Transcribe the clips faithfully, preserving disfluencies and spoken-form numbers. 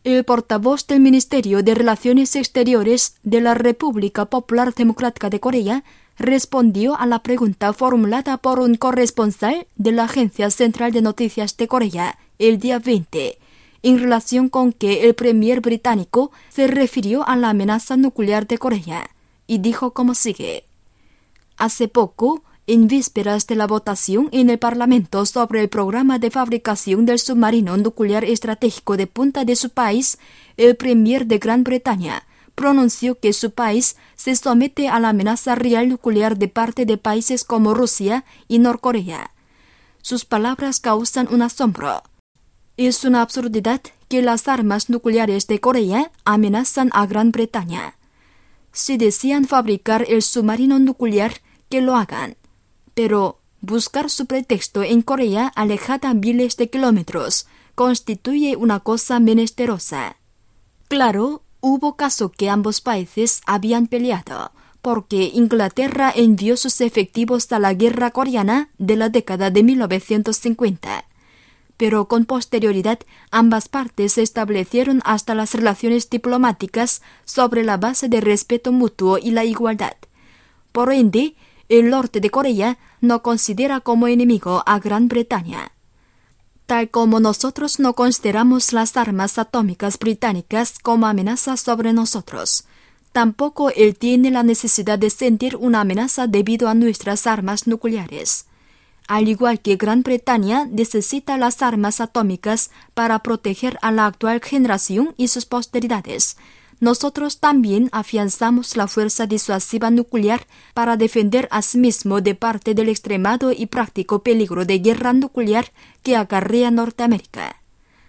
El portavoz del Ministerio de Relaciones Exteriores de la República Popular Democrática de Corea respondió a la pregunta formulada por un corresponsal de la Agencia Central de Noticias de Corea el día veinte, en relación con que el premier británico se refirió a la amenaza nuclear de Corea, y dijo como sigue. Hace poco, en vísperas de la votación en el Parlamento sobre el programa de fabricación del submarino nuclear estratégico de punta de su país, el premier de Gran Bretaña pronunció que su país se somete a la amenaza real nuclear de parte de países como Rusia y Norcorea. Sus palabras causan un asombro. Es una absurdidad que las armas nucleares de Corea amenazan a Gran Bretaña. Si desean fabricar el submarino nuclear, que lo hagan. Pero buscar su pretexto en Corea alejada miles de kilómetros constituye una cosa menesterosa. Claro, hubo caso que ambos países habían peleado, porque Inglaterra envió sus efectivos a la guerra coreana de la década de mil novecientos cincuenta. Pero con posterioridad ambas partes establecieron hasta las relaciones diplomáticas sobre la base de respeto mutuo y la igualdad. Por ende, el norte de Corea no considera como enemigo a Gran Bretaña. Tal como nosotros no consideramos las armas atómicas británicas como amenaza sobre nosotros, tampoco él tiene la necesidad de sentir una amenaza debido a nuestras armas nucleares. Al igual que Gran Bretaña necesita las armas atómicas para proteger a la actual generación y sus posteridades, nosotros también afianzamos la fuerza disuasiva nuclear para defender a sí mismo de parte del extremado y práctico peligro de guerra nuclear que acarrea Norteamérica.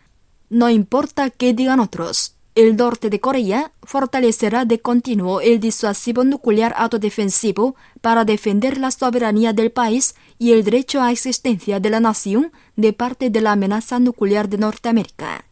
No importa qué digan otros, el norte de Corea fortalecerá de continuo el disuasivo nuclear autodefensivo para defender la soberanía del país y el derecho a existencia de la nación de parte de la amenaza nuclear de Norteamérica.